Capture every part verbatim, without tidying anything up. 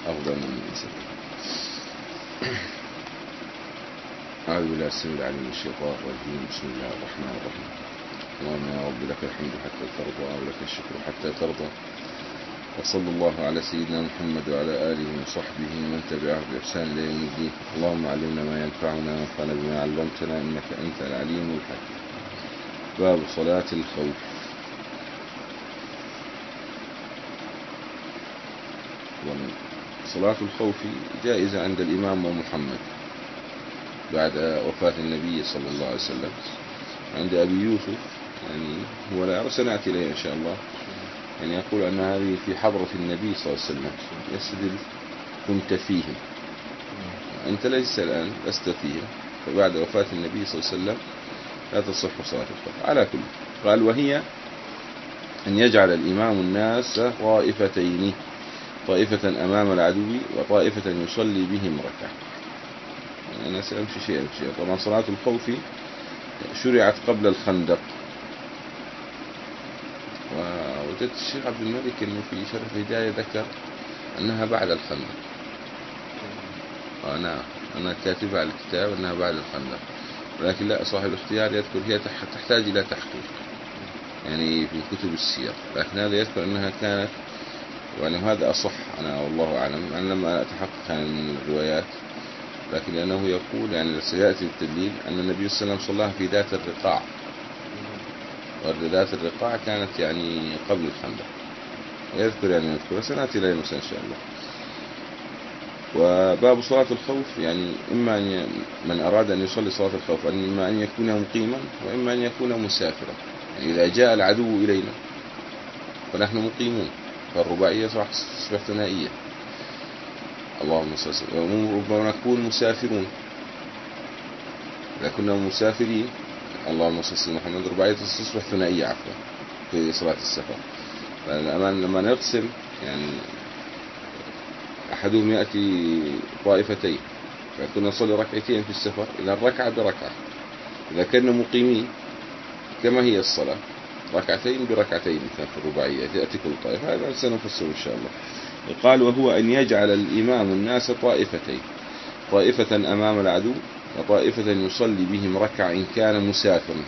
أفضل من الإنسان. أعوذ بالله السميع العليم من الشيطان الرجيم. بسم الله الرحمن الرحيم. اللهم يا رب لك الحمد حتى ترضى ولك الشكر حتى ترضى، وصلى الله على سيدنا محمد وعلى آله وصحبه ومن تبعه بإحسان إلى يوم الدين. اللهم علمنا ما ينفعنا وانفعنا بما علمتنا إنك أنت العليم الحكيم. باب صلاة الخوف. صلاة الخوف جائزة عند الإمام ومحمد بعد وفاة النبي صلى الله عليه وسلم. عند أبي يوسف يعني هو لا سنأتي إليه إن شاء الله، يعني يقول أن هذه في حضرة النبي صلى الله عليه وسلم، يستدل كنت فيهم، أنت ليس الآن لست فيهم، فبعد وفاة النبي صلى الله عليه وسلم لا تصح صلاة الخوف. على كل قال وهي أن يجعل الإمام الناس طائفتين، طائفة أمام العدو وطائفة يصلي بهم ركعة. يعني أنا سأمشي شيئا شيئا. طبعا صلاة الخوف شرعت قبل الخندق، ووجدت الشيخ عبد الملك أنه في شرح الهداية ذكر أنها بعد الخندق. أنا أنا كاتبها على الكتاب أنها بعد الخندق، ولكن لا، صاحب الاختيار يذكر هي تحتاج إلى تحقيق يعني في كتب السير، لكن هذا يذكر أنها كانت، وأن هذا أصح أنا والله أعلم. أنا لما أتحقق عن الروايات، لكن لأنه يقول يعني سيأتي التدليل أن النبي صلى الله عليه وسلم صلاها في ذات الرقاع، وذات الرقاع كانت يعني قبل الخندق، ويذكر يعني يذكر سنأتي إليه إن شاء الله. وباب صلاة الخوف يعني إما أن من أراد أن يصلي صلاة الخوف إما أن يكون مقيما وإما أن يكون مسافرا. يعني إذا جاء العدو إلينا فنحن مقيمون، فالرباعية تصبح ثنائية. اللهم صل وسلم. ربما نكون مسافرون، إذا كنا مسافرين اللهم صل وسلم محمد، رباعية تصبح ثنائية عفوا في صلاة السفر. فالأمان لما نقسم يعني أحدهم يأتي طائفتين، فكنا نصلي ركعتين في السفر، إذا الركعة بركعة. إذا كنا مقيمين كما هي الصلاة ركعتين بركعتين مثلا في الرباعية تأتي كل طائفة. هذا سنفسر إن شاء الله. قال وهو أن يجعل الإمام الناس طائفتين، طائفة أمام العدو وطائفة يصلي بهم ركعة إن كان مسافرا.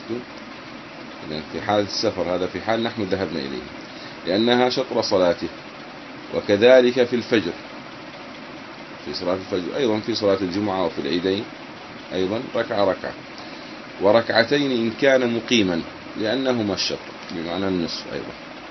في حال السفر، هذا في حال نحن ذهبنا إليه، لأنها شطر صلاته. وكذلك في الفجر، في صلاة الفجر أيضا، في صلاة الجمعة وفي العيدين أيضا ركعة ركعة، وركعتين إن كان مقيما لأنهما الشطر بمعنى النصف أيضا.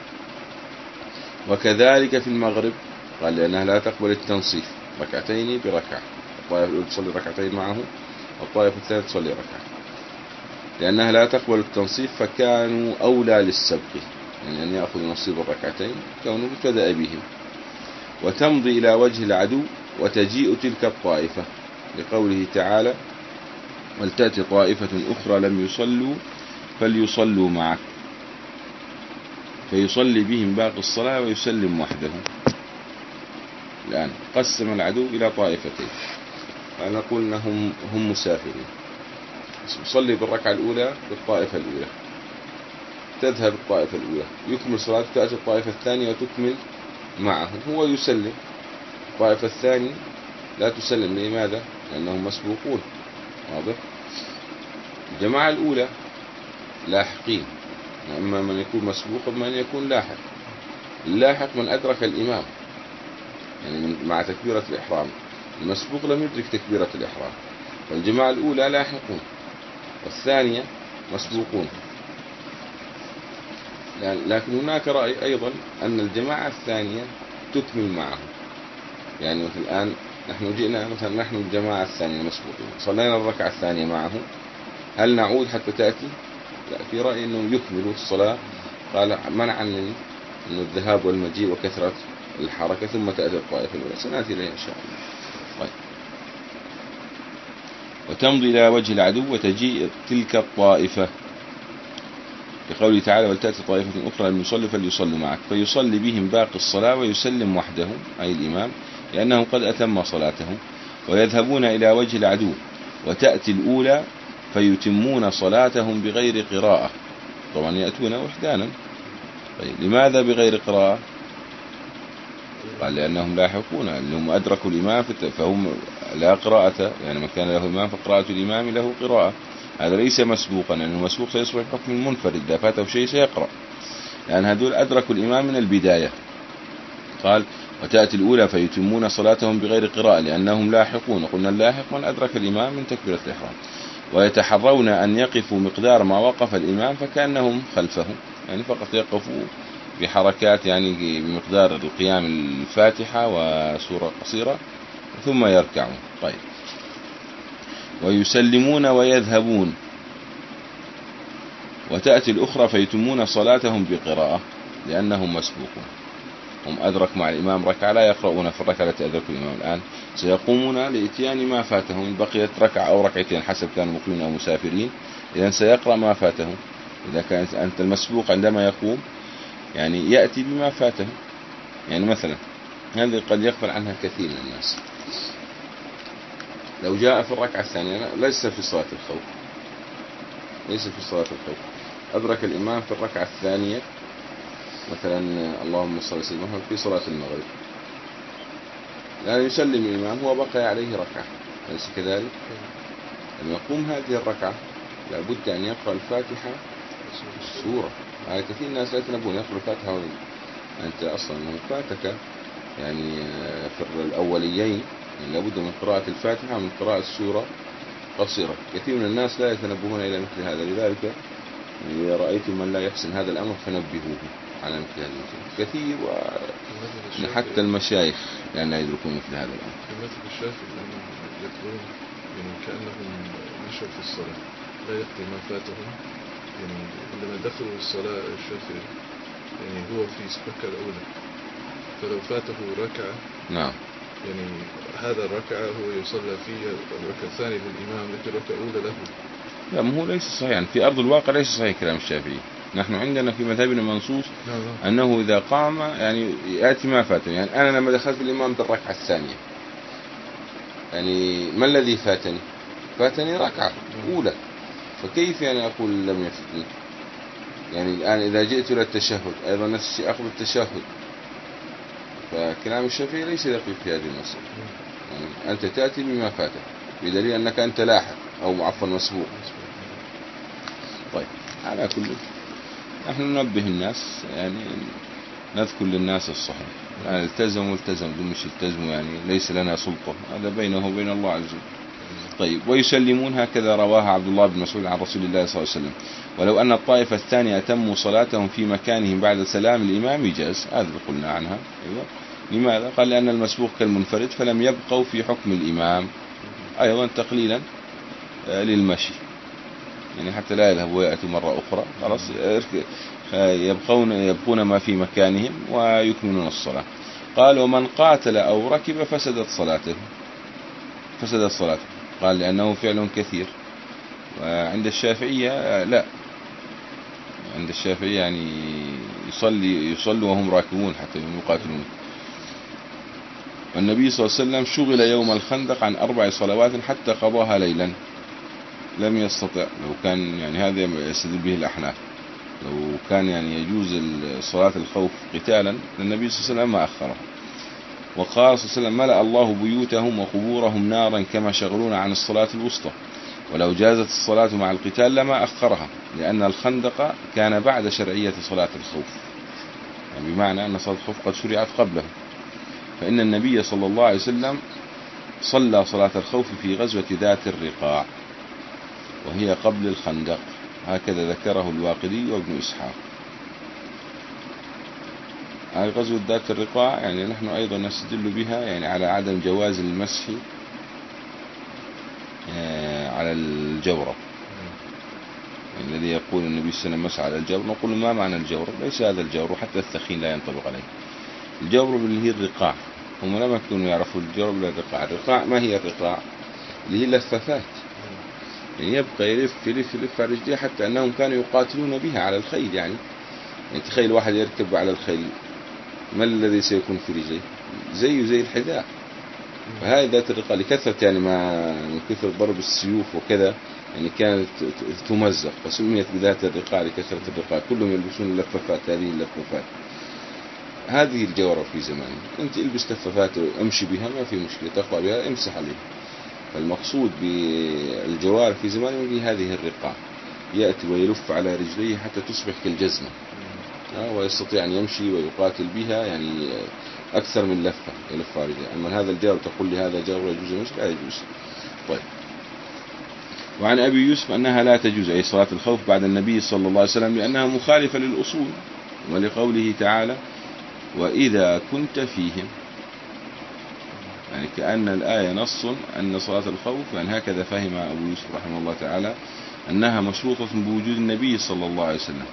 وكذلك في المغرب قال لأنها لا تقبل التنصيف، ركعتين بركعة، الطائفة الأولى تصلي ركعتين معه والطائفة الثانية تصلي ركعة، لأنها لا تقبل التنصيف فكانوا أولى للسبق، يعني أن يأخذ نصيب الركعتين كونه ابتدأ بهم. وتمضي إلى وجه العدو وتجيء تلك الطائفة، لقوله تعالى ولتأتي طائفة أخرى لم يصلوا فليصلوا معك، فيصلي بهم باقي الصلاة ويسلم وحده. الآن قسم العدو إلى طائفتين، فنقول أنهم هم مسافرين، يصلي بالركعة الأولى بالطائفة الأولى، تذهب الطائفة الأولى يكمل صلاة، تأتي الطائفة الثانية وتكمل معه، هو يسلم. الطائفة الثانية لا تسلم. لماذا؟ لأنهم مسبوقون. واضح؟ الجماعة الأولى لاحقين، أما من يكون مسبوق ومن يكون لاحق. اللاحق من أدرك الإمام يعني مع تكبيرة الإحرام، المسبوق لم يدرك تكبيرة الإحرام. فالجماعة الأولى لاحقون والثانية مسبوقون. لكن هناك رأي أيضا أن الجماعة الثانية تكمل معه. يعني مثل الآن نحن جئنا مثلا، نحن الجماعة الثانية مسبوقين، صلينا الركعة الثانية معه، هل نعود حتى تأتي؟ لا، في رأي أنه يكملوا الصلاة، قال منعا من الذهاب والمجيء وكثرة الحركة، ثم تأتي الطائفة الأولى. سنأتي إليها إن شاء الله. طيب. وتمضي إلى وجه العدو وتجيء تلك الطائفة، بقوله تعالى ولتأتي طائفة أخرى لم يصلوا فليصلوا معك، فيصلي بهم باقي الصلاة ويسلم وحده أي الإمام، لأنه قد أتم صلاته. ويذهبون إلى وجه العدو وتأتي الأولى فيتمون صلاتهم بغير قراءة. طبعا يأتون وحدانا. طيب لماذا بغير قراءة؟ قال لأنهم لاحقون، اللي هم أدركوا الإمام فهم لا قراءة، يعني من كان له إمام فقراءة الإمام له قراءة. هذا ليس مسبوقا، لأن المسبوق سيصبح حكم المنفرد، إذا فاته شيء سيقرأ، لأن هذول أدركوا الإمام من البداية. قال وتأتي الأولى فيتمون صلاتهم بغير قراءة لأنهم لاحقون. قلنا اللاحق من أدرك الإمام من تكبيرة الإحرام. ويتحرون أن يقفوا مقدار ما وقف الإمام فكأنهم خلفه، يعني فقط يقفوا بحركات يعني بمقدار القيام الفاتحة وسورة قصيرة ثم يركعون. طيب ويسلمون ويذهبون. وتأتي الأخرى فيتمون صلاتهم بقراءة لأنهم مسبوقون، هم أدرك مع الإمام ركعة لا يقرؤون في الركعة التي أدركوا الإمام. الآن سيقومون لإتيان ما فاتهم، بقيت ركعة أو ركعتين حسب كانوا مقيمين أو مسافرين، إذن سيقرأ ما فاتهم. إذا كانت أنت المسبوق عندما يقوم يعني يأتي بما فاته. يعني مثلا هذه قد يغفل عنها كثير من الناس، لو جاء في الركعة الثانية ليس في صلاة الخوف، ليس في صلاة الخوف أدرك الإمام في الركعة الثانية مثلا اللهم صل وسلم في صلاة المغرب، يعني يسلم الإمام هو بقي عليه ركعة، ليس كذلك؟ لما يقوم هذه الركعة لابد أن يقرأ الفاتحة السورة. يعني كثير الناس لا يتنبون يقرأ الفاتحة وين أنت أصلا فاتك يعني في الأوليين، يعني لابد من قراءة الفاتحة ومن قراءة السورة قصيرة. كثير من الناس لا يتنبهون إلى مثل هذا، لذلك إذا رأيتم من لا يحسن هذا الأمر فنبهوه على مثل هذا المثل كثير، وحتى المشايخ لأن لا يدركون مثل هذا الأمر. المثل الشافعي أنهم يقولون يعني كأنهم مشوا في الصلاة لا يقضي ما فاتهم، يعني عندما دخلوا الصلاة الشافعي يعني هو في الركعة الأولى، فلو فاته ركعة نعم يعني هذا الركعة هو يصلى فيه الركعة الثانية للإمام لكن الركعة الأولى له. لا ما هو ليس صحيح، يعني في أرض الواقع ليس صحيح كلام الشافعي. نحن عندنا في مذهبنا منصوص أنه إذا قام يعني يأتي ما فاته. يعني أنا لما دخلت الإمام بالركعة الثانية يعني ما الذي فاتني؟ فاتني ركعة أولى، فكيف يعني أقول لم يفتني؟ يعني الآن إذا جئت إلى التشهد أيضا نفس الشيء أخذ التشهد. فكلام الشافعي ليس دقيق في هذه المسألة. يعني أنت تأتي بما فاتك بدليل أنك أنت لاحق أو عفوا مسبوق. طيب على كل نحن ننبه الناس، يعني نذكر للناس الصحيح، يعني التزموا التزموا دون مش التزموا يعني ليس لنا سلطة، هذا بينه وبين الله عز وجل. طيب ويسلمون هكذا رواها عبد الله بن مسعود عن رسول الله صلى الله عليه وسلم. ولو أن الطائفة الثانية أتموا صلاتهم في مكانهم بعد سلام الإمام جاز، هذا اللي قلنا عنها. أيوة. لماذا؟ قال لأن المسبوق كالمنفرد فلم يبقوا في حكم الإمام، أيضا تقليلا للمشي، يعني حتى لا يذهبوا ويأتوا مرة أخرى، خلاص يبقون يبقون ما في مكانهم ويكملون الصلاة. قال ومن قاتل أو ركب فسدت صلاته، فسدت صلاته. قال لأنه فعل كثير. وعند الشافعية لا، عند الشافعية يعني يصلي يصلوا وهم راكبون حتى يقاتلون. والنبي صلى الله عليه وسلم شغل يوم الخندق عن أربع صلوات حتى قضاها ليلا، لم يستطع. لو كان يعني هذا يستدل به الأحناف، لو كان يعني يجوز صلاة الخوف قتالا للنبي صلى الله عليه وسلم ما أخره. وقال صلى الله عليه وسلم ملأ الله بيوتهم وقبورهم نارا كما شغلون عن الصلاة الوسطى، ولو جازت الصلاة مع القتال لما أخرها، لأن الخندق كان بعد شرعية صلاة الخوف، يعني بمعنى أن صلاة الخوف قد شرعت قبله. فإن النبي صلى الله عليه وسلم صلى صلاة الخوف في غزوة ذات الرقاع وهي قبل الخندق، هكذا ذكره الواقدي وابن إسحاق. هذه غزوة ذات الرقاع يعني نحن أيضا نستدل بها يعني على عدم جواز المسح على الجورب، يعني الذي يقول النبي صلى الله عليه وسلم مسح على الجورب، نقول ما معنى الجورب؟ ليس هذا الجورب، حتى الثخين لا ينطبق عليه. الجورب اللي هي الرقاع، هم لم يكونوا يعرفوا الجورب ولا الرقاع. الرقاع ما هي الرقاع؟ اللي هي لفافات، يعني يبقى يلف يلف يلف على رجليه حتى أنهم كانوا يقاتلون بها على الخيل. يعني, يعني تخيل واحد يركب على الخيل، ما الذي سيكون في رجليه؟ زيه زي الحذاء. فهذه ذات الرقاع لكثرة يعني ما من كثر ضرب السيوف وكذا يعني كانت تمزق، فسميت بذات الرقاع لكثرة الرقاع. كلهم يلبسون اللفافات، هذه اللفافات. هذه الجورب في زمانه، أنت البس لفافات امشي بها ما في مشكلة، تقرأ بها امسح عليها. فالمقصود بالجوارب في زمانه في هذه الرقاع، يأتي ويلف على رجليه حتى تصبح كالجزمة، ويستطيع أن يمشي ويقاتل بها يعني أكثر من لفة يلف على رجليه. أما هذا الجورب تقول لي هذا جورب يجوز المشي؟ لا يجوز. طيب. وعن أبي يوسف أنها لا تجوز أي صلاة الخوف بعد النبي صلى الله عليه وسلم لأنها مخالفة للأصول، ولقوله تعالى وإذا كنت فيهم، يعني كأن الآية نص أن صلاة الخوف، يعني هكذا فهم أبو يوسف رحمه الله تعالى أنها مشروطة بوجود النبي صلى الله عليه وسلم،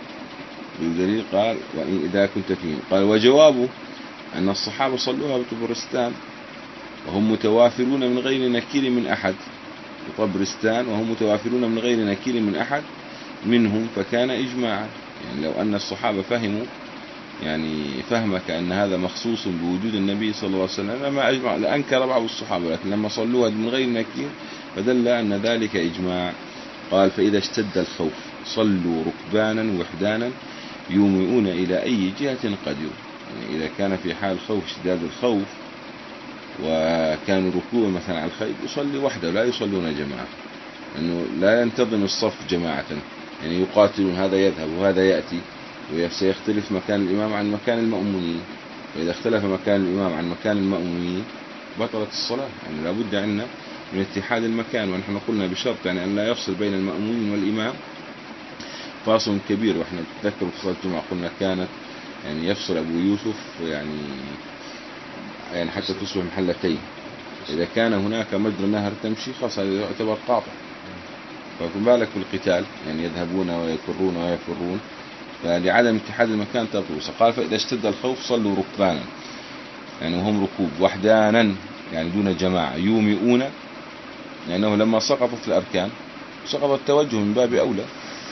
بدليل قال وإذا كنت فيهم. قال وجوابه أن الصحابة صلوها بطبرستان وهم متوافرون من غير نكير من أحد، بطبرستان وهم متوافرون من غير نكير من أحد منهم، فكان إجماعا. يعني لو أن الصحابة فهموا يعني فهمك أن هذا مخصوص بوجود النبي صلى الله عليه وسلم لما أجمع، لأنكر بعض الصحابة، لكن لما صلوها من غير نكير فدل أن ذلك إجماع. قال فإذا اشتد الخوف صلوا ركبانا وحدانا يومئون إلى أي جهة قدروا. يعني إذا كان في حال خوف اشتداد الخوف وكانوا ركوع مثلا على الخيل يصلي وحده ولا يصلون جماعة، أنه لا ينتظم الصف جماعة، يعني يقاتلون هذا يذهب وهذا يأتي، وسيختلف مكان الإمام عن مكان المأمومين، فإذا اختلف مكان الإمام عن مكان المأمومين بطلت الصلاة. يعني لابد عندنا من اتحاد المكان، ونحن قلنا بشرط يعني أن لا يفصل بين المأمومين والإمام فاصل كبير. وإحنا نتذكر في صلاة الجمعة قلنا كانت يعني يفصل أبو يوسف يعني يعني حتى تصبح محلتين، إذا كان هناك مجرى نهر تمشي خاصة يعتبر قاطع، فما بالك بالقتال يعني يذهبون ويكرون ويفرون، فلعدم اتحاد المكان تطوس. قال فإذا اشتد الخوف صلوا ركبانا، يعني وهم ركوب، وحدانا يعني دون جماعة، يومئون لأنه لما سقطت الأركان سقط التوجه من باب أولى،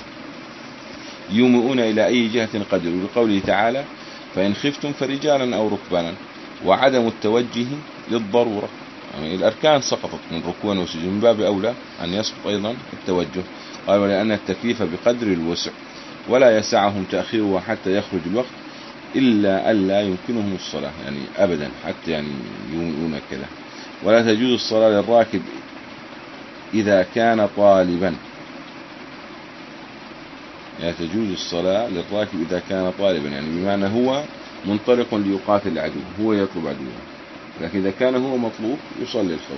يومئون إلى أي جهة قدروا، لقوله تعالى فإن خفتم فرجالا أو ركبانا، وعدم التوجه للضرورة، يعني الأركان سقطت من ركوع وسجود من باب أولى أن يسقط أيضا التوجه. قال ولأن التكليف بقدر الوسع ولا يسعهم تأخيرها حتى يخرج الوقت إلا ألا يمكنهم الصلاة، يعني أبدا حتى يعني يومئون كذا. ولا تجوز الصلاة للراكب إذا كان طالبا، يعني تجوز الصلاة للراكب إذا كان طالبا، يعني بمعنى هو منطلق ليقاتل العدو، هو يطلب عدوه، لكن إذا كان هو مطلوب يصلي الخوف.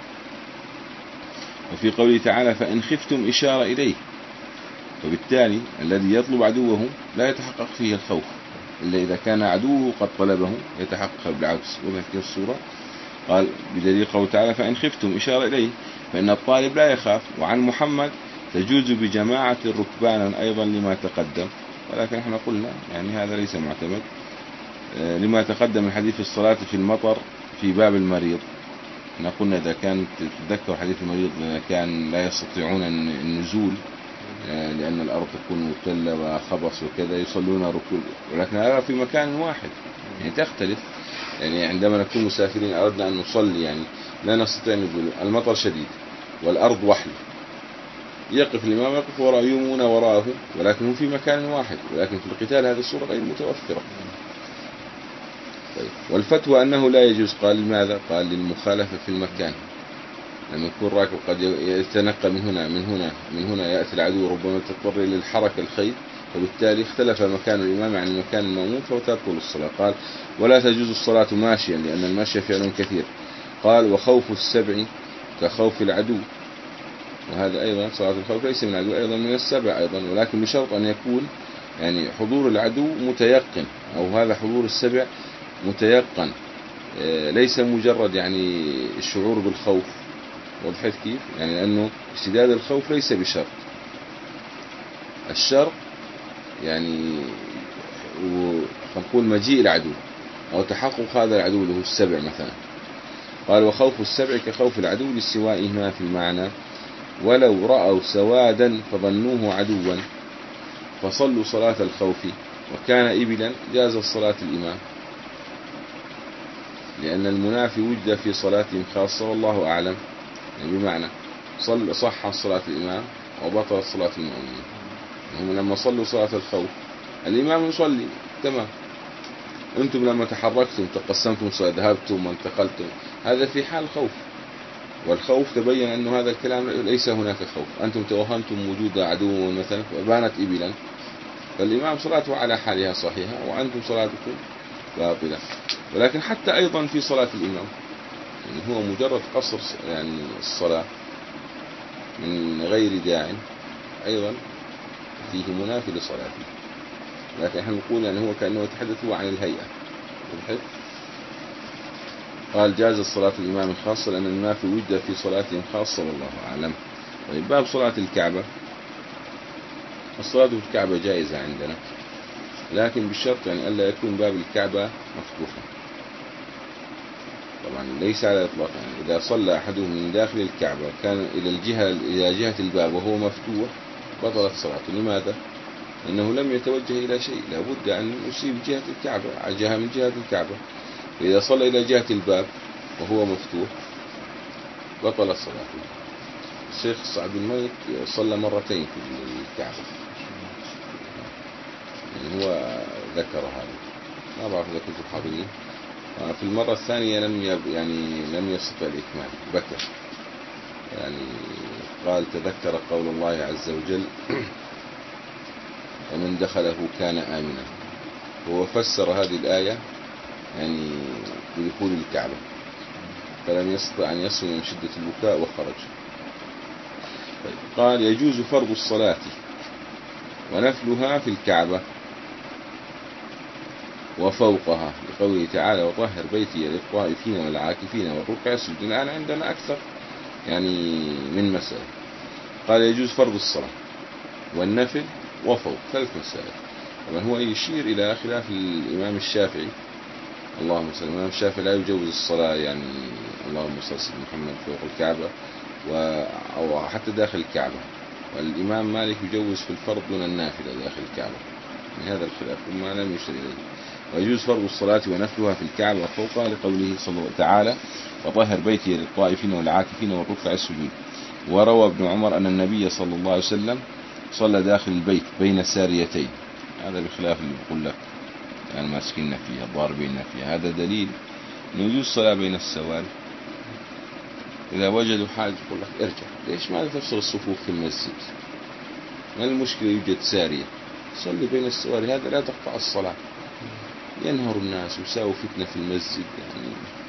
وفي قوله تعالى فإن خفتم إشارة إليه، وبالتالي الذي يطلب عدوه لا يتحقق فيه الخوف إلا إذا كان عدوه قد طلبه يتحقق بالعكس. وفي الصورة قال بدليل قوله تعالى فإن خفتم إشارة إليه، فإن الطالب لا يخاف. وعن محمد تجوز بجماعة ركبانا أيضا لما تقدم، ولكن احنا قلنا يعني هذا ليس معتمد لما تقدم من حديث الصلاة في المطر في باب المريض. احنا قلنا إذا كان تتذكر حديث المريض كان لا يستطيعون النزول لأن الأرض تكون مبتلة وخبص وكذا يصلون ركوب، ولكن هذا في مكان واحد يعني تختلف. يعني عندما نكون مسافرين أردنا أن نصلي يعني لا نستطيع نزول، المطر شديد والأرض وحل، يقف الإمام يقف وراء يومون وراءه، ولكن هم في مكان واحد، ولكن في القتال هذه الصورة غير متوفرة. طيب. والفتوى أنه لا يجوز، قال لماذا؟ قال للمخالفة في المكان، لما يكون راكب قد يتنقل من هنا من هنا من هنا يأتي العدو ربما تضطر للحركة الخيل، فبالتالي اختلف مكان الإمام عن مكان المأموم فتبطل الصلاة. قال ولا تجوز الصلاة ماشيا لأن المشي فعل كثير. قال وخوف السبع كخوف العدو، وهذا أيضا صلاة الخوف ليس من العدو أيضا من السبع أيضا، ولكن بشرط أن يكون يعني حضور العدو متيقن، أو هذا حضور السبع متيقن، ليس مجرد يعني الشعور بالخوف. وضحت كيف؟ يعني لأنه اشتداد الخوف ليس بشرط، الشرط يعني نقول مجيء العدو أو تحقق هذا العدو له السبع مثلا. قال وخوف السبع كخوف العدو لاستوائهما في المعنى، ولو رأوا سوادا فظنوه عدوا فصلوا صلاة الخوف، وكان إبلا جاز الصلاة الإمام، لأن المنافي وجد في صلاتهم خاصة والله أعلم. يعني بمعنى صل صح صلاة الإمام وبطلت صلاة المؤمنين. هم لما صلوا صلاة الخوف الإمام يصلي تمام، أنتم لما تحركتم تقسمتم ذهبتم وانتقلتم، هذا في حال خوف، والخوف تبين أن هذا الكلام ليس هناك خوف، أنتم توهمتم وجود عدو مثلا فبانت إبلا، فالإمام صلاته على حالها صحيحة وأنتم صلاتكم باطلة. ولكن حتى أيضا في صلاة الإمام يعني هو مجرد قصر يعني الصلاة من غير داع أيضا فيه منافي لصلاته، لكن احنا نقول يعني هو كأنه يتحدث عن الهيئة. قال جاز الصلاة الإمام خاصة لأن المنافي وجد في صلاتهم خاصة والله أعلم. طيب باب صلاة الكعبة، الصلاة في الكعبة جائزة عندنا، لكن بالشرط يعني ألا يكون باب الكعبة مفتوحا، طبعا ليس على إطلاق. يعني إذا صلى أحدهم من داخل الكعبة كان إلى الجهة إلى جهة الباب وهو مفتوح بطلت صلاته. لماذا؟ لأنه لم يتوجه إلى شيء، لابد أن يصيب جهة الكعبة، جهة من جهة الكعبة. إذا صلى إلى جهة الباب وهو مفتوح بطلت صلاته. الشيخ سعد الملك صلى مرتين في الكعبة، يعني هو ذكر هذا، ما بعرف إذا كنتم حاضرين. في المرة الثانية لم يب يعني لم يستطع الإكمال، بكى يعني، قال تذكر قول الله عز وجل ومن دخله كان آمنا، هو فسر هذه الآية يعني بدخول الكعبة، فلم يستطع أن يصل من شدة البكاء وخرج. قال يجوز فرض الصلاة ونفلها في الكعبة وفوقها لقوله تعالى وطهر بيتي للطائفين والعاكفين والركع السجود. الآن عندنا أكثر يعني من مسألة. قال يجوز فرض الصلاة والنفل وفوق، ثلاث مسائل. طبعا هو يشير إلى خلاف الإمام الشافعي، اللهم صل. الإمام الشافعي لا يجوز الصلاة يعني اللهم صل على محمد فوق الكعبة أو حتى داخل الكعبة، والإمام مالك يجوز في الفرض دون النافلة داخل الكعبة، من هذا الخلاف وما لم يشير إليه. ويجوز فرض الصلاة ونفلها في الكعبة وفوقها لقوله صلى الله تعالى وطهر بيتي للطائفين والعاكفين والركع السجود. وروى ابن عمر أن النبي صلى الله عليه وسلم صلى داخل البيت بين الساريتين، هذا بخلاف اللي بقول لك يعني ماسكين فيها ضاربين فيها، هذا دليل أن يجوز الصلاة بين السواري. إذا وجدوا حاجة يقول لك ارجع، ليش ما تفصل الصفوف في المسجد؟ ما المشكلة يوجد سارية، صلي بين السواري، هذا لا تقطع الصلاة، ينهر الناس ويساوي فتنة في المسجد يعني.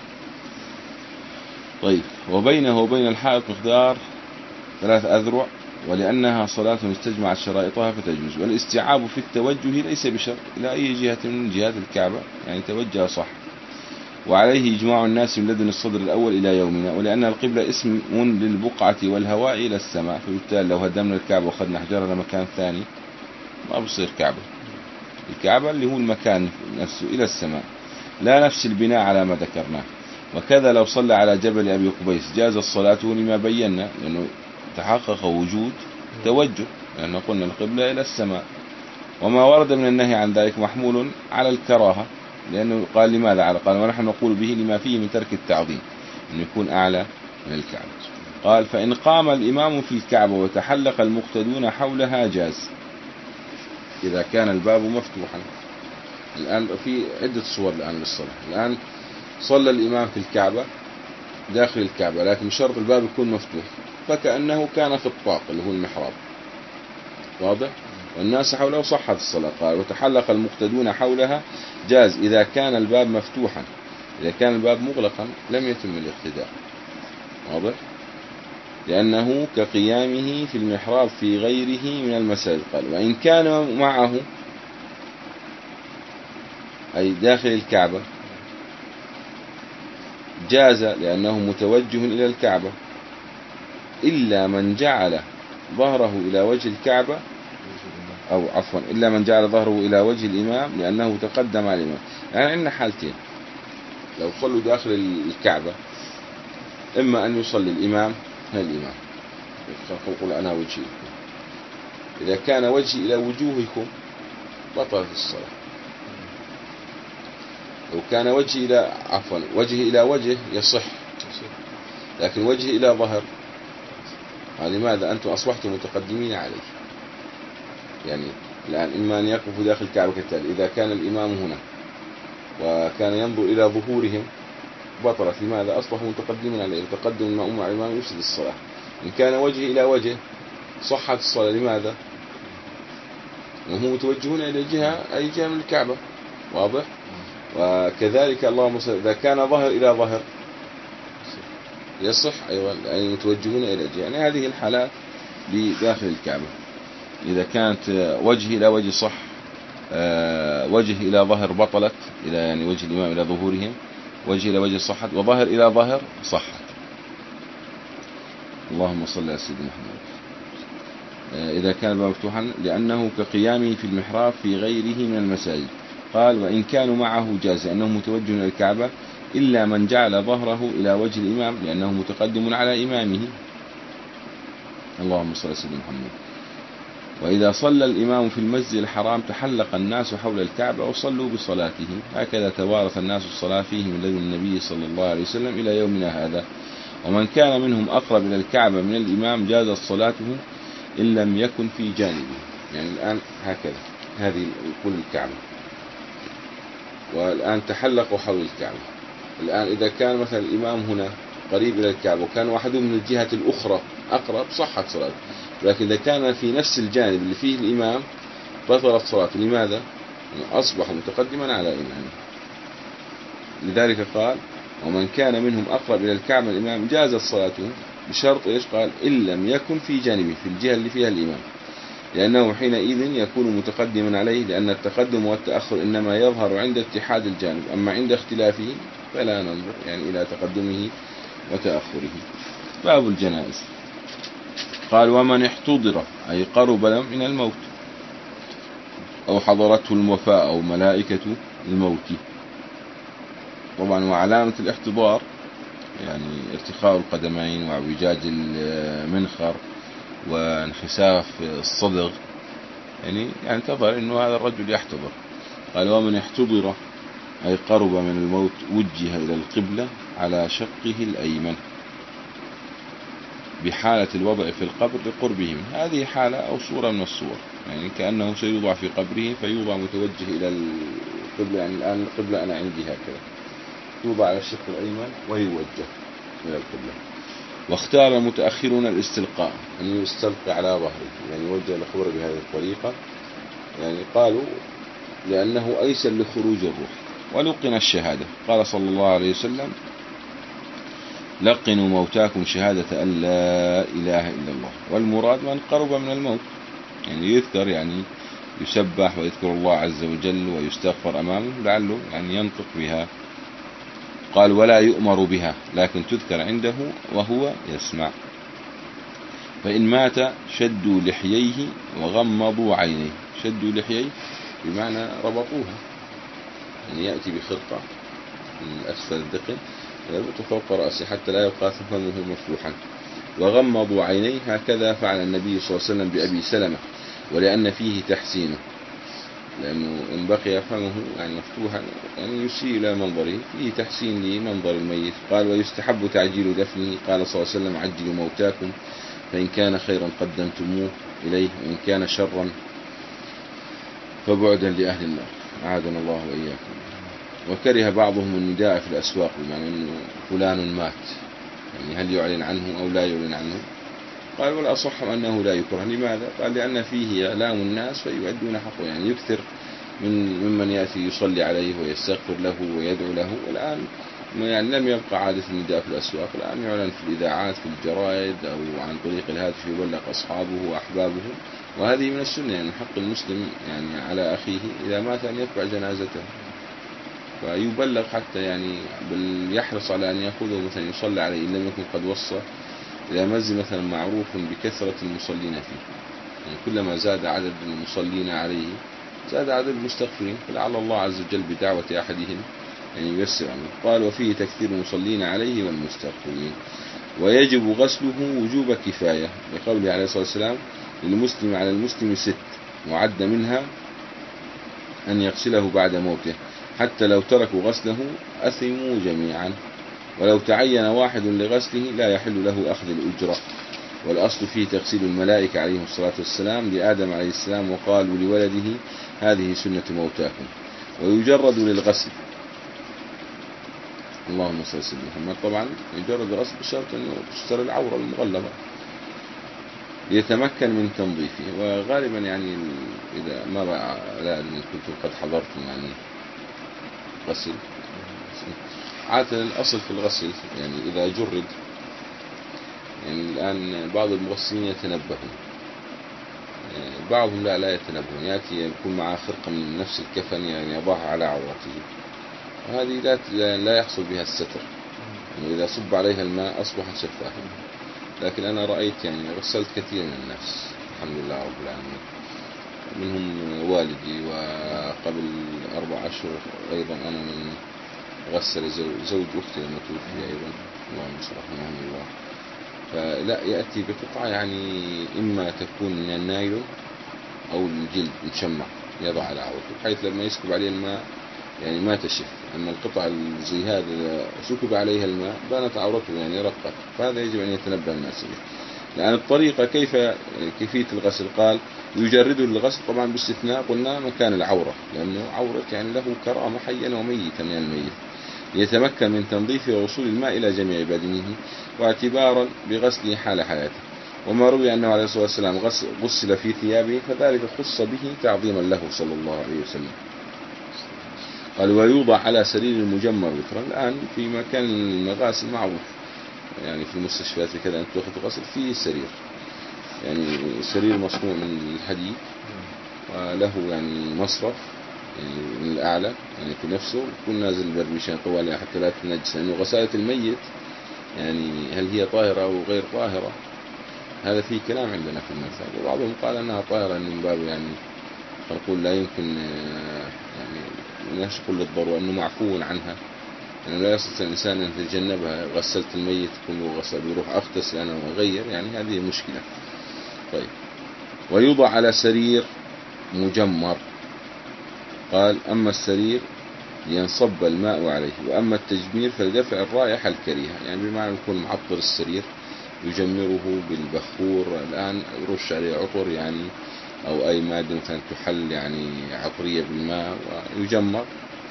طيب وبينه وبين الحائط مقدار ثلاث أذرع، ولأنها صلاة استجمعت شرائطها فتجوز. والاستيعاب في التوجه ليس بشرط إلى أي جهة من جهات الكعبة، يعني توجه صح. وعليه إجماع الناس من لدن الصدر الأول إلى يومنا، ولأن القبلة اسم للبقعة والهواء إلى السماء، فبالتالي لو هدمنا الكعبة وخدنا حجرنا مكان ثاني ما بصير كعبة. الكعبة اللي هو المكان نفسه إلى السماء، لا نفس البناء على ما ذكرناه. وكذا لو صلى على جبل أبي قبيس جاز الصلاة لما بينا، لأنه تحقق وجود توجه، لأنه قلنا القبلة إلى السماء. وما ورد من النهي عن ذلك محمول على الكراهة، لأنه قال لماذا على قال ونحن نقول به لما فيه من ترك التعظيم، أنه يكون أعلى من الكعبة. قال فإن قام الإمام في الكعبة وتحلق المقتدون حولها جاز إذا كان الباب مفتوحا. الآن في عدة صور الآن للصلاة. الآن صلى الإمام في الكعبة داخل الكعبة، لكن شرط الباب يكون مفتوح، فكأنه كان في الطاق اللي هو المحراب، واضح؟ والناس حوله صحت الصلاة. قال وتحلق المقتدون حولها جاز إذا كان الباب مفتوحا، إذا كان الباب مغلقا لم يتم الاقتداء، واضح؟ لأنه كقيامه في المحراب في غيره من المساجد. قال وإن كان معه أي داخل الكعبة جاز لأنه متوجه إلى الكعبة، إلا من جعل ظهره إلى وجه الكعبة، أو عفوا إلا من جعل ظهره إلى وجه الإمام لأنه تقدم على الإمام. يعني عندنا حالتين، لو صلوا داخل الكعبة إما أن يصلي الإمام هنا الإمام يقول أنا وجهي، إذا كان وجهي إلى وجوهكم بطلت الصلاة. لو كان وجهي إلى عفوا وجهي إلى وجه يصح، لكن وجهي إلى ظهر لماذا؟ أنتم أصبحتم متقدمين عليه. يعني الآن إما أن يقف داخل الكعبة كالتالي، إذا كان الإمام هنا وكان ينظر إلى ظهورهم بطلت. لماذا؟ أصبحوا متقدمين عليه، تقدم المأموم على الإمام يفسد الصلاة. إن كان وجهه إلى وجه صحت الصلاة. لماذا؟ وهم متوجهون إلى جهة أي جهة من الكعبة، واضح؟ وكذلك اللهم صل، إذا كان ظهر إلى ظهر يصح أيضا، يعني متوجهون إلى جهة. يعني هذه الحالات بداخل الكعبة، إذا كانت وجه إلى وجه صح، وجه إلى ظهر بطلت، إلى يعني وجه الإمام إلى ظهورهم، وجه إلى وجه صحت، وظهر إلى ظهر صحت. اللهم صل على سيدنا محمد. إذا كان الباب مفتوحا لأنه كقيامه في المحراب في غيره من المساجد. قال وإن كانوا معه جاز أنه متوجه إلى الكعبة، إلا من جعل ظهره إلى وجه الإمام لأنه متقدم على إمامه. اللهم صل على سيدنا محمد. وإذا صلى الإمام في المسجد الحرام تحلق الناس حول الكعبة وصلوا بصلاته، هكذا توارث الناس الصلاة فيه من لدن النبي صلى الله عليه وسلم إلى يومنا هذا. ومن كان منهم أقرب إلى الكعبة من الإمام جازت صلاته إن لم يكن في جانبه. يعني الآن هكذا، هذه كل الكعبة، والآن تحلقوا حول الكعبة. الآن إذا كان مثلا الإمام هنا قريب إلى الكعبة وكان واحدهم من الجهة الأخرى أقرب صحت صلاته، لكن إذا كان في نفس الجانب اللي فيه الإمام بطلت صلاته. لماذا؟ أصبح متقدما على إمامه. لذلك قال ومن كان منهم أقرب إلى الكعبة الإمام جازت صلاته بشرط إيش؟ قال إن لم يكن في جانبه، في الجهة اللي فيها الإمام، لأنه حينئذ يكون متقدما عليه، لأن التقدم والتأخر إنما يظهر عند اتحاد الجانب، أما عند اختلافه فلا ننظر يعني إلى تقدمه وتأخره. باب الجنائز. قال ومن احتضر أي قرب من الموت أو حضرته الوفاة أو ملائكة الموت. طبعا وعلامة الاحتضار يعني ارتخاء القدمين واعوجاج المنخر وانخساف الصدغ، يعني يعني تظهر انه هذا الرجل يحتضر. قال ومن احتضر أي قرب من الموت وجه إلى القبلة على شقه الأيمن بحالة الوضع في القبر لقربه منه. هذه حالة أو صورة من الصور، يعني كأنه سيوضع في قبره فيوضع متوجه إلى القبلة. يعني الآن القبلة أنا عندي هكذا، يوضع على الشق الأيمن ويوجه إلى القبلة. واختار المتأخرون الاستلقاء، أن يستلقي على ظهره، يعني يوجه الخبر بهذه الطريقة. يعني قالوا لأنه أيسر لخروج الروح. ولقن الشهادة. قال صلى الله عليه وسلم لقنوا موتاكم شهادة أن لا إله إلا الله. والمراد من قرب من الموت، يعني يذكر يعني يسبح ويذكر الله عز وجل ويستغفر أمامه لعله يعني ينطق بها. قال ولا يؤمر بها لكن تذكر عنده وهو يسمع. فإن مات شدوا لحييه وغمضوا عينيه. شدوا لحييه بمعنى ربطوها، يعني يأتي بخرقة من أسفل الذقن يربط فوق رأسه حتى لا يبقى فمه مفتوحا. وغمضوا عينيه، هكذا فعل النبي صلى الله عليه وسلم بأبي سلمة، ولأن فيه تحسينه، لأنه إن بقي فمه يعني مفتوحا يعني يسيء إلى منظره، فيه تحسين لمنظر الميت. قال ويستحب تعجيل دفنه. قال صلى الله عليه وسلم عجلوا موتاكم فإن كان خيرا قدمتموه إليه وإن كان شرا فبعدا لأهل النار، أعاذنا الله وإياكم. وكره بعضهم النداء في الأسواق، بمعنى أنه فلان مات، يعني هل يعلن عنه أو لا يعلن عنه؟ قال والأصح أنه لا يكره. لماذا؟ قال لأن فيه إعلام الناس فيؤدون حقه، يعني يكثر من ممن يأتي يصلي عليه ويستغفر له ويدعو له. والآن يعني لم يبقى عادة النداء في الأسواق، الآن يعلن في الإذاعات في الجرائد أو عن طريق الهاتف يبلغ أصحابه وأحبابه. وهذه من السنة، يعني حق المسلم يعني على أخيه إذا مات أن يتبع جنازته فيبلغ، حتى يعني يحرص على أن يأخذه مثلا يصلى عليه إن لم يكن قد وصى إلى مسجد مثلا معروف بكثرة المصلين فيه. يعني كلما زاد عدد المصلين عليه زاد عدد المستغفرين، فلعل الله عز وجل بدعوة أحدهم يعني ييسر عنه. قال وفيه تكثير المصلين عليه والمستغفرين. ويجب غسله وجوب كفاية، لقوله عليه الصلاة والسلام للمسلم على المسلم ست، وعد منها أن يغسله بعد موته، حتى لو تركوا غسله أثموا جميعا. ولو تعين واحد لغسله لا يحل له أخذ الأجرة. والأصل فيه تغسيل الملائكة عليهم الصلاة والسلام لآدم عليه السلام، وقالوا لولده هذه سنة موتاكم. ويجرد للغسل اللهم صل على سيدنا محمد. طبعا مجرد غسل بشرط أنه تستر العورة المغلظة يتمكن من تنظيفه. وغالبا يعني إذا ما لا أن كنتم قد حضرتم يعني غسل، عادة الأصل في الغسل يعني إذا جرد، يعني الآن بعض المغسلين يتنبهون، بعضهم لا لا يتنبهون، يأتي يكون معه خرقة من نفس الكفن يعني يضعها على عورته، وهذه لا لا يحصل بها الستر، يعني إذا صب عليها الماء أصبحت شفافة. لكن أنا رأيت يعني غسلت كثير من الناس الحمد لله رب العالمين، منهم والدي، وقبل أربع أشهر أيضا أنا من غسل زوج أختي لما توفي أيضا، اللهم رحمه الله. فلا يأتي بقطعة يعني إما تكون من النايلون أو الجلد مشمع يضع على عورته، بحيث لما يسكب عليه الماء يعني ما تشف. أما القطع زي هذا إذا سكب عليها الماء بانت عورته يعني رقت، فهذا يجب أن يتنبه الناس به. لأن الطريقة كيف كيفية الغسل، قال يجرده للغسل طبعا باستثناء قلنا مكان العورة، لأنه عورة يعني له كرامة حيا وميتا من الميت، يتمكن من تنظيفه ووصول الماء إلى جميع بدنه، واعتبارا بغسله حال حياته. وما روي أنه عليه الصلاة والسلام غسل في ثيابه فذلك خص به تعظيما له صلى الله عليه وسلم. قال ويوضع على سرير المجمر وترا. الآن في مكان المغاسل معروف يعني في المستشفيات كذا أنت تأخذ غسل في سرير، يعني سرير مصنوع من الحديد وله يعني مصرف يعني من الأعلى يعني في نفسه، يكون نازل برمشان طوالي حتى لا تنجس، لأنه يعني غسالة الميت يعني هل هي طاهرة أو غير طاهرة هذا فيه كلام عندنا في المذهب. وبعضهم قال أنها طاهرة من باب يعني نقول لا يمكن يعني نشكل للضرورة أنه معفو عنها، يعني لا يستطيع الإنسان أن يتجنبها. غسلت الميت كله غسل يروح أغتسل أنا وأغير، يعني هذه مشكلة. طيب ويوضع على سرير مجمر. قال أما السرير لينصب الماء عليه، وأما التجمير فلدفع الرائحة الكريهة، يعني بمعنى يكون معطر السرير يجمره بالبخور، الآن يرش عليه عطر يعني أو أي مادة مثلا تحل يعني عطرية بالماء ويجمر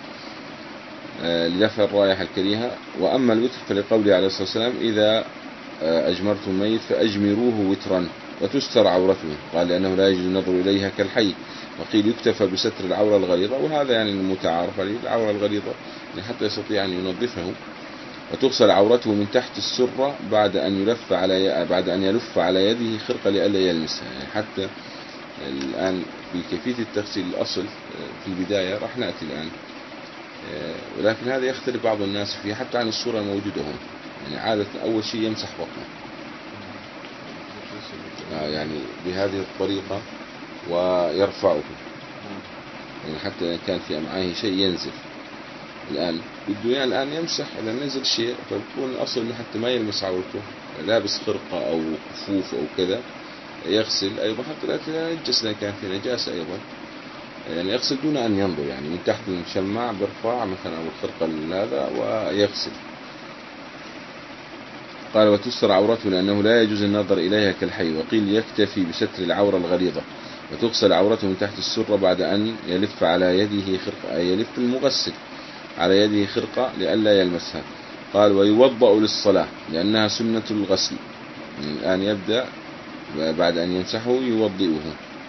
لدفع الرائحة الكريهة. وأما الوتر فلقوله عليه الصلاة والسلام إذا أجمرتم الميت فأجمروه وترا وتستر عورته، قال لأنه لا يجوز النظر إليها كالحي. وقيل يكتفى بستر العورة الغليظة، وهذا يعني المتعارف عليه العورة الغليظة يعني حتى يستطيع أن ينظفه. وتغسل عورته من تحت السرة بعد أن يلف على بعد أن يلف على يده خرقة لئلا يلمسها، يعني حتى الآن في كيفية التغسيل الأصل في البداية راح نأتي الآن، ولكن هذا يختلف بعض الناس فيه حتى عن الصورة الموجودة هون. يعني عادة أول شيء يمسح بطنه يعني بهذه الطريقة ويرفعه، يعني حتى كان في أمعائه شيء ينزل. الآن بده يعني الآن يمسح إذا نزل شيء، فبكون الأصل إنه حتى ما يلمس عورته، لابس خرقة أو كفوف أو كذا يغسل أيضا حتى لا تنجس لأن كان في نجاسة أيضا، يعني يغسل دون أن ينظر، يعني من تحت المشمع برفع مثلا أو الخرقة هذا ويغسل. قال وتستر عورته لأنه لا يجوز النظر إليها كالحي. وقيل يكتفي بستر العورة الغليظة. وتغسل عورته من تحت السرة بعد أن يلف على يده خرقة، أي يلف المغسل على يده خرقة لئلا يلمسها. قال ويوضأ للصلاة لأنها سنة الغسل، يعني الآن يبدأ بعد أن يمسحه يوضئه،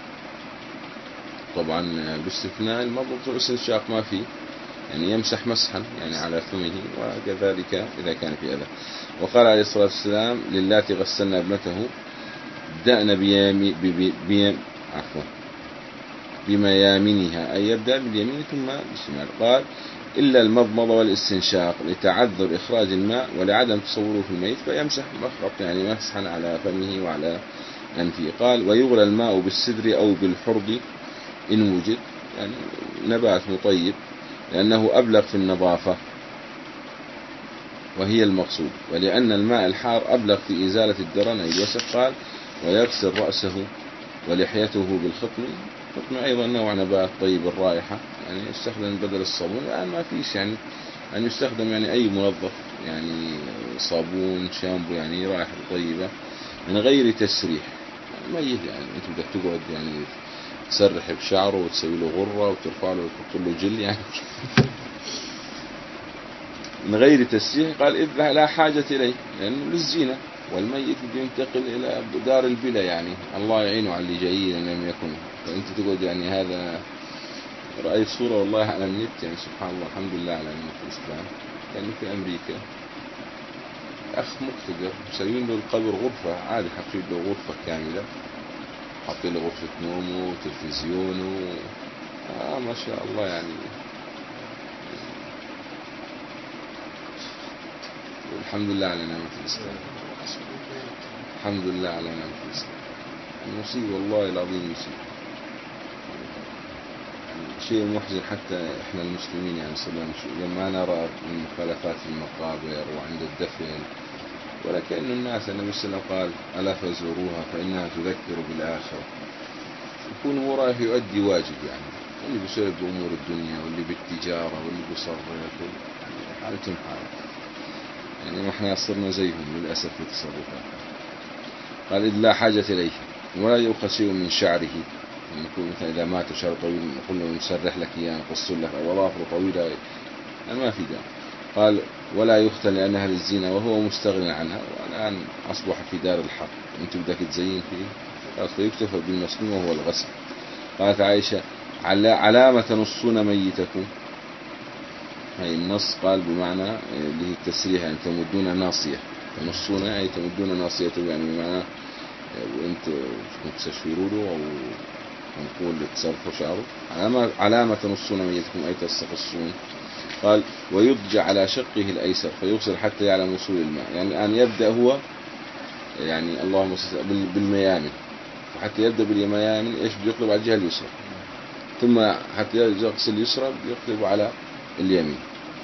طبعا باستثناء المضمضة والاستنشاق ما فيه، يعني يمسح مسحا يعني على فمه، وكذلك إذا كان في أذى. وقال عليه الصلاة والسلام للاتي غسلنا ابنته ابدأنا بيامي بي بي عفوا بميامنها، أي يبدأ باليمين ثم بالشمال. قال إلا المضمضة والاستنشاق لتعذر إخراج الماء ولعدم تصوره في الميت، فيمسح مخرط يعني مسحا على فمه وعلى أنفه. قال ويغلى الماء بالسدر أو بالحرض إن وجد، يعني نبات مطيب، لأنه أبلغ في النظافة وهي المقصود، ولأن الماء الحار أبلغ في إزالة الدرن أي الوسخ. قال ويغسل رأسه ولحيته بالخطم. الخطم أيضا نوع نبات طيب الرائحة، يعني يستخدم بدل الصابون، الآن ما فيش يعني أن يستخدم يعني أي منظف يعني صابون شامبو يعني رائحة طيبة من غير تسريح، يعني ميت، يعني أنت بدك تقعد يعني تسرح بشعره وتسوي له غرة وترفع له وتحط له جل يعني من غير تسريح، قال إذ لا حاجة إليه، لأنه للزينة، والميت ينتقل إلى دار البلا، يعني الله يعينه على اللي جايين إن لم يكن. فأنت تقول يعني هذا، رأيت صورة والله على النت، يعني سبحان الله، الحمد لله على نعمة الإسلام، كان يعني في أمريكا أخ مقتدر مسوين له القبر غرفة عادي، حاطين له غرفة كاملة، حاطين له غرفة نومه وتلفزيونه، آه ما شاء الله يعني. الحمد لله على نعمة الإسلام، الحمد لله على نعمة الإسلام. المصيبة والله العظيم مصيبة، يعني شيء محزن حتى إحنا المسلمين، يعني صلى لما نرى من مخالفات في المقابر وعند الدفن، ولكن الناس النبي صلى الله عليه وسلم قال ألا فزوروها فإنها تذكر بالآخرة. يكون هو رايح يؤدي واجب، يعني اللي بيسوي بأمور الدنيا واللي بالتجارة واللي بيصرف، يعني حالتهم حالة، يعني احنا صرنا زيهم للأسف في تصرفات. قال إذ لا حاجة إليه ولا يؤخذ شيء من شعره، يعني يكون مثلا إذا مات شعر طويل قلنا نسرح لك إياه، نقص لك، أو أظافر طويلة، يعني ما في داعي. قال ولا يختل لأنها للزينة وهو مستغنى عنها، والآن أصبح في دار الحق، أنت بدك تزين فيه، قال فيكتفى بالمسنون وهو الغسل. قالت عائشة علامة تنصون ميتكم، هاي النص قال بمعنى اللي هي التسريح، يعني تمدون ناصية، تنصون أي تمدون ناصيته، يعني بمعنى وانت تستشفروا له أو نقول تصرفوا شعره. علامة, علامة تنصون ميتكم أي تستقصون. قال ويضجع على شقه الأيسر فيغسل حتى يعلم وصول الماء، يعني الآن يبدأ هو يعني اللهم بالميامن، حتى يبدأ بالميامن إيش بيقلب على الجهة اليسرى، ثم حتى يغسل اليسرى بيقلب على اليمين.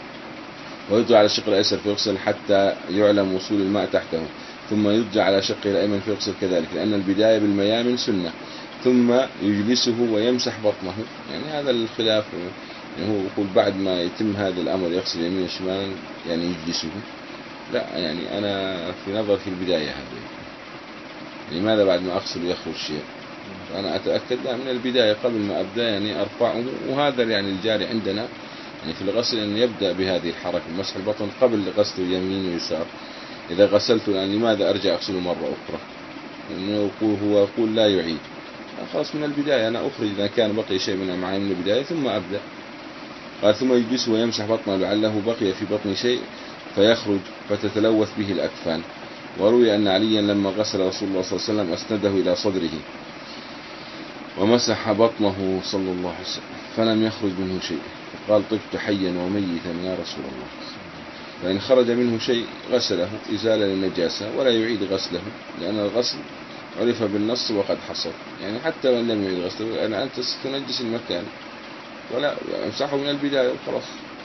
ويضجع على شقه الأيسر فيغسل حتى يعلم وصول الماء تحته، ثم يضجع على شقه الأيمن فيغسل كذلك، لأن البداية بالميامن سنة. ثم يجلسه ويمسح بطنه، يعني هذا الخلاف، يعني هو يقول بعد ما يتم هذا الأمر يغسل يمين وشمال، يعني يجلسه، لا يعني أنا في نظر في البداية هذا، لماذا يعني بعد ما أغسل ويخرج شيء؟ فأنا أتأكد لا من البداية قبل ما أبدأ يعني أرفعه، وهذا يعني الجاري عندنا يعني في الغسل أن يبدأ بهذه الحركة مسح البطن قبل غسل يمين ويسار. إذا غسلت الآن لماذا أرجع أغسله مرة أخرى؟ لأنه هو يقول لا يعيد، خلاص من البداية أنا أخرج إذا كان بقي شيء منها معي من البداية ثم أبدأ. قال ثم يجلس ويمسح بطنه لعله بقي في بطن شيء فيخرج فتتلوث به الأكفان. وروي أن عليا لما غسل رسول الله صلى الله عليه وسلم أسنده إلى صدره ومسح بطنه صلى الله عليه وسلم فلم يخرج منه شيء، فقال طبت حيا وميتا يا رسول الله. فإن خرج منه شيء غسله إزالة للنجاسة ولا يعيد غسله، لأن الغسل عرف بالنص وقد حصل، يعني حتى وإن لم يعيد غسله أنا أنت ستنجس المكان ولا امسحه من البداية وخلاص.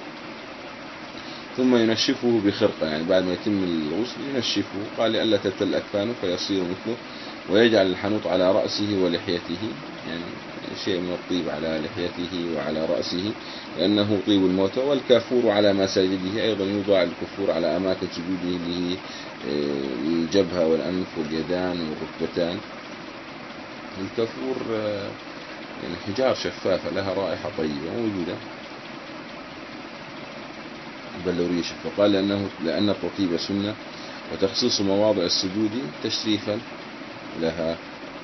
ثم ينشفه بخرقة، يعني بعد ما يتم الغسل ينشفه، قال لئلا تبتل أكفانه فيصير مثله، ويجعل الحنوط على رأسه ولحيته، يعني شيء من الطيب على لحيته وعلى رأسه لأنه طيب الموتى. والكافور على مساجده، أيضا يوضع الكفور على أماكن سجوده اللي هي الجبهة والأنف واليدان والركبتان. الكافور يعني حجار شفافة لها رائحة طيبة موجودة بلورية شفافة. فقال لأنه لأن التطيب سنة وتخصيص مواضع السجود تشريفا لها.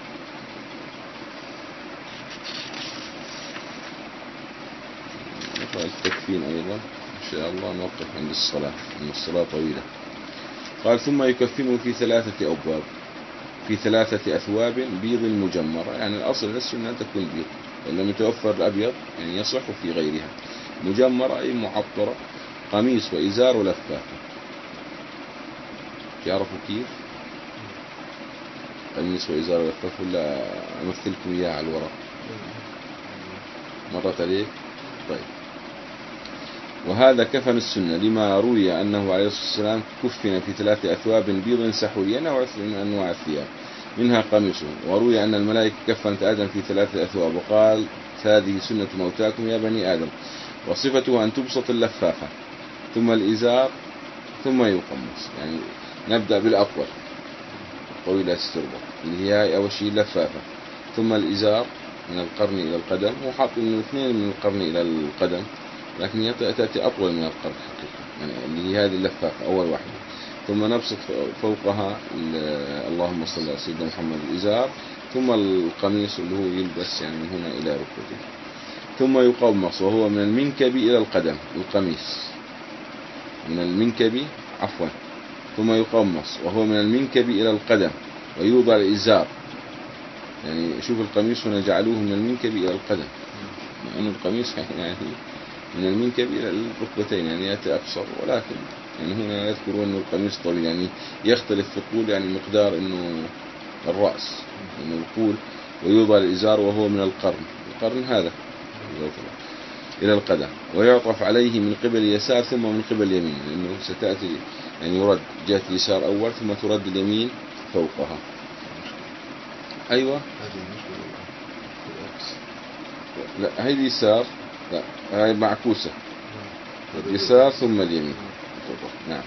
التكفين أيضا إن شاء الله نوقف عند الصلاة لأن الصلاة طويلة. قال ثم يكفنه في ثلاثة أبواب في ثلاثة أثواب بيض مجمرة، يعني الأصل للسنة أن تكون بيض، ولم يتوفر الأبيض يعني يصح في غيرها. مجمرة أي معطرة، قميص وإزار ولفافة. تعرفوا كيف قميص وإزار ولفافة ولا أمثلكم إياه على الورق؟ مرت عليك؟ طيب. وهذا كفن السنة لما روي أنه عليه الصلاة والسلام كفن في ثلاث أثواب بيض سحورية، نوع من أنواع الثياب منها قميصه. وروي أن الملائكة كفنت آدم في ثلاث أثواب، وقال هذه سنة موتاكم يا بني آدم. وصفته أن تبسط اللفافة ثم الإزار ثم يقمص، يعني نبدأ بالأطول طويلة السربة اللي هي أول شيء لفافة، ثم الإزار من القرن إلى القدم، وحاط من الاثنين من القرن إلى القدم، لكن تأتي أطول من القرن حقيقة. يعني اللي هي هذه اللفافة أول واحدة، ثم نبسط فوقها اللهم صل على سيدنا محمد الإزار، ثم القميص اللي هو يلبس يعني من هنا إلى ركبته، ثم يقمص وهو من المنكب إلى القدم. القميص من المنكب عفوا ثم يقمص وهو من المنكب إلى القدم ويوضع الإزار. يعني شوف القميص هنا جعلوه من المنكب إلى القدم، لأن القميص يعني من المنكب إلى الركبتين يعني يأتي أقصر، ولكن يعني هنا يذكرون أنه القميص طويل، يعني يختلف في الطول يعني مقدار أنه الرأس، أنه الطول. ويوضع الإزار وهو من القرن، القرن هذا إلى القدم، ويعطف عليه من قبل يسار ثم من قبل يمين، لأنه ستأتي يعني يرد جهة اليسار أول ثم ترد اليمين فوقها. أيوة هذه مش لا هي اليسار، لا هاي معكوسة، اليسار ثم اليمين. نعم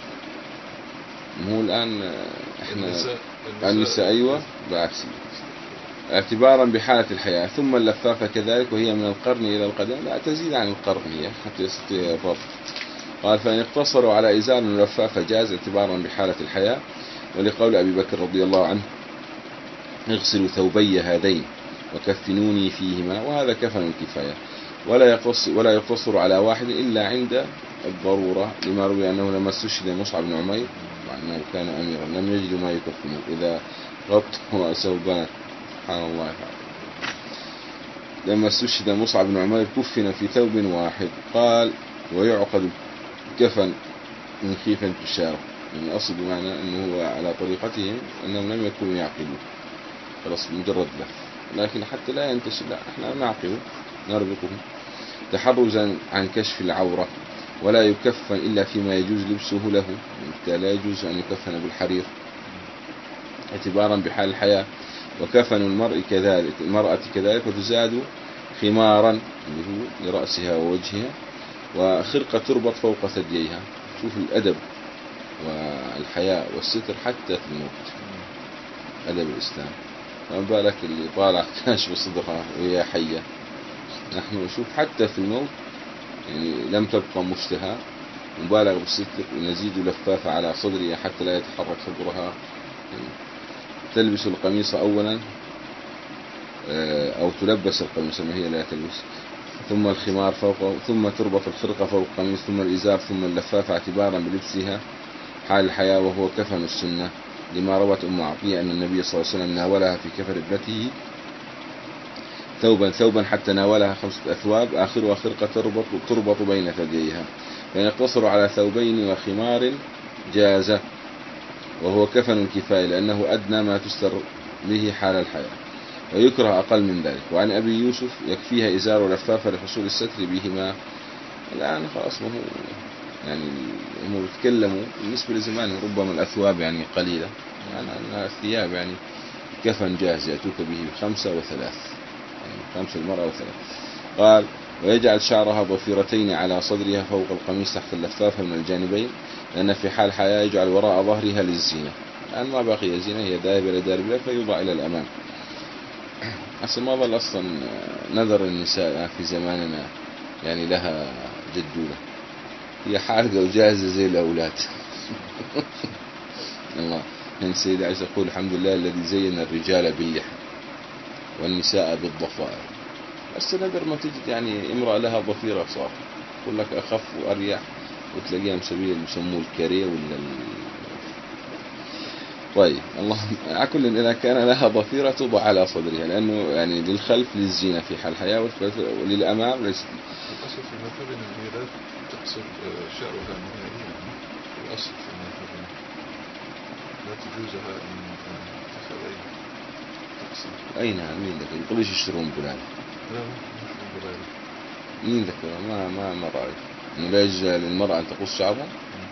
مو الآن احنا النساء, النساء أيوة بعكسي، اعتبارا بحالة الحياة. ثم اللفافة كذلك وهي من القرن إلى القدم، لا تزيد عن القرن هي حتى يستطيع الربط. قال فإن اقتصروا على إزار اللفافة جاز اعتبارا بحالة الحياة، ولقول أبي بكر رضي الله عنه اغسلوا ثوبي هذين وكفنوني فيهما، وهذا كفن الكفاية. ولا يقتصر, ولا يقتصر على واحد إلا عند الضرورة، لما روي أنه لما استشهد مصعب بن عمير مع أنه كان أميرا لم يجد ما يكفنه، إذا غطى رأسه بنت. سبحان الله تعالى. لما استشهد مصعب بن عمير كفن في ثوب واحد. قال ويعقد كفن من خيفة تشار، يعني أصل بمعنى أنه هو على طريقتهم أنهم لم يكونوا يعقلوا، خلاص مجرد لف، لكن حتى لا ينتشر لا احنا نعقله نربطه تحرزا عن كشف العورة. ولا يكفن إلا فيما يجوز لبسه له، لا يجوز أن يكفن بالحرير اعتبارا بحال الحياة. وكفن المرء كذلك المرأة كذلك، وتزاد خمارا اللي هو لرأسها ووجهها، وخرقة تربط فوق ثدييها. شوف الأدب والحياء والستر حتى في الموت، أدب الإسلام. فما بالك اللي طالع كاشف صدرها وهي حية. نحن نشوف حتى في الموت يعني لم تبقى مشتهى، مبالغ بالستر، ونزيد لفافة على صدرها حتى لا يتحرك صدرها. يعني تلبس القميص أولا أو تلبس القميص ما هي لا تلبس، ثم الخمار فوقه، ثم تربط الخرقة فوق القميص، ثم الإزار، ثم اللفافة اعتبارا بلبسها حال الحياة، وهو كفن السنة، لما روت أم عطية أن النبي صلى الله عليه وسلم ناولها في كفن ابنته ثوبا ثوبا حتى ناولها خمسة أثواب آخرها خرقة تربط, تربط بين ثدييها. فإن اقتصروا على ثوبين وخمار جاز، وهو كفن الكفاية لأنه أدنى ما تستر به حال الحياة، ويكره أقل من ذلك. وعن أبي يوسف يكفيها إزار ولفافة لحصول الستر بهما. الآن خلاص ما هو يعني هم يتكلموا بالنسبة لزمان ربما الأثواب يعني قليلة، يعني أنها الثياب يعني كفن جاهز يأتوك به بخمسة وثلاث، يعني خمسة المرأة وثلاث. قال ويجعل شعرها ضفيرتين على صدرها فوق القميص تحت اللفافة من الجانبين، لأن في حال حياة يجعل وراء ظهرها للزينة. الآن ما بقي زينة، هي ذاهبة لدار فيوضع إلى الأمام. أصلا ما ظل أصلا نذر النساء في زماننا يعني لها جدولة، هي حالقة وجاهزة زي الأولاد. الله. يعني السيدة عائشة تقول الحمد لله الذي زين الرجال باللحى والنساء بالضفائر. بس نذر ما تجد يعني امرأة لها ضفيرة صار يقول لك أخف وأريح، وتلاقيها مسوية يسموه الكاريه ولا ال... طيب اللهم على كل إذا كان لها ضفيرة توضع على صدرها، لأنه يعني للخلف للزينة في حال الحياة، وللأمام ليس. الأصل في مذهبنا أن هي لا تقصر شعرها نهائيا، الأصل في مذهبنا لا تجوزها أن تخلي تقصر. أي نعم. مين ذكر يقول ليش يشترون بلاد؟ لا مش بلاد. مين ذكر؟ ما ما ما رأيت إنه لا يجوز للمرأة أن تقص شعرها.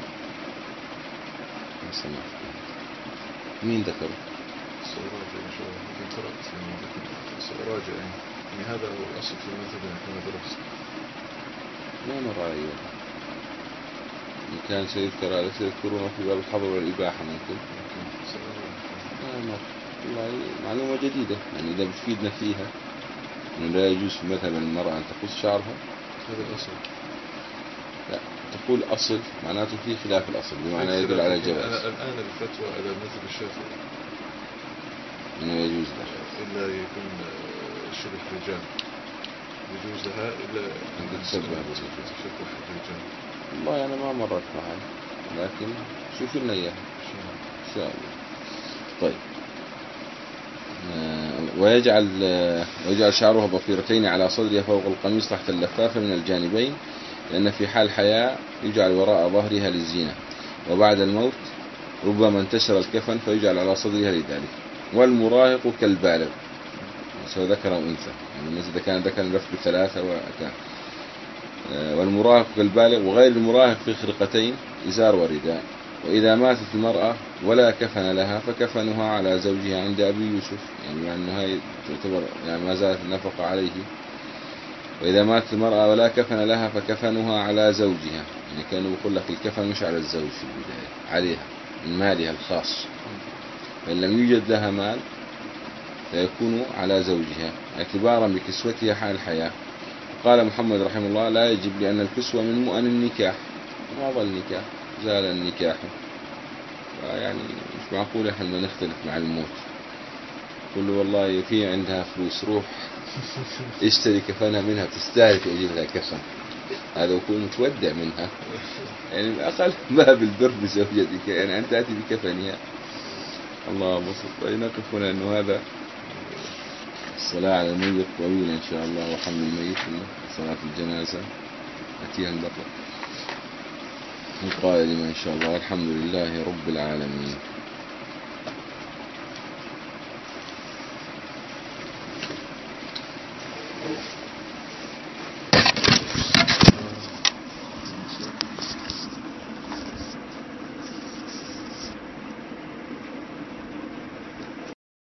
ما سمعت. مين ذكر؟ السراج إن شاء الله لكن قرأت يعني السراج يعني هذا هو الأصل في مذهبنا كما درست. ما مر علي إن كان سيذكر هذا سيذكرونه في باب الحظر والإباحة ممكن. ما مر. والله معلومة جديدة يعني إذا بتفيدنا فيها إنه لا يجوز في مذهب المرأة أن تقص شعرها. هذا الأصل. لا تقول أصل معناته في خلاف الأصل بمعنى يدل على جواز. أنا الآن الفتوى على مثل الشافعي إنه يجوز له إلا يكون شبه رجال يجوز لها إلا أن تتشبه تشبه الرجال. والله أنا ما مرت معي لكن شوف لنا إياها إن شاء الله. طيب ويجعل ويجعل شعرها ضفيرتين على صدرها فوق القميص تحت اللفافة من الجانبين، لأن في حال حياة يجعل وراء ظهرها للزينة، وبعد الموت ربما انتشر الكفن فيجعل على صدرها لذلك. والمراهق كالبالغ سواء ذكر أو أنثى، يعني إذا كان ذكر لف بثلاثة وكان. والمراهق كالبالغ، وغير المراهق في خرقتين إزار ورداء. وإذا ماتت المرأة ولا كفن لها فكفنها على زوجها عند أبي يوسف، يعني مع أنه هاي تعتبر يعني ما زالت النفقة عليه. وإذا ماتت المرأة ولا كفن لها فكفنها على زوجها، يعني كانوا يقول لك الكفن مش على الزوج في البداية، عليها من مالها الخاص، فإن لم يوجد لها مال فيكون على زوجها اعتبارا بكسوتها حال الحياة. قال محمد رحمه الله لا يجب لأن الكسوة من مؤن النكاح، ما ظل النكاح زال النكاح، يعني مش معقول احنا نختلف مع الموت. قل له والله في عندها فلوس روح اشتري كفنها منها تستاهل تجيب لها كفن، هذا يكون متودع منها، يعني الأقل باب البر بزوجتك، يعني أنت تأتي بكفنها. الله بسط. نقف هنا أنه هذا الصلاة على الميت طويلة إن شاء الله، وحمل الميت صلاة الجنازة أتيها المرة القائلة إن شاء الله. والحمد لله رب العالمين.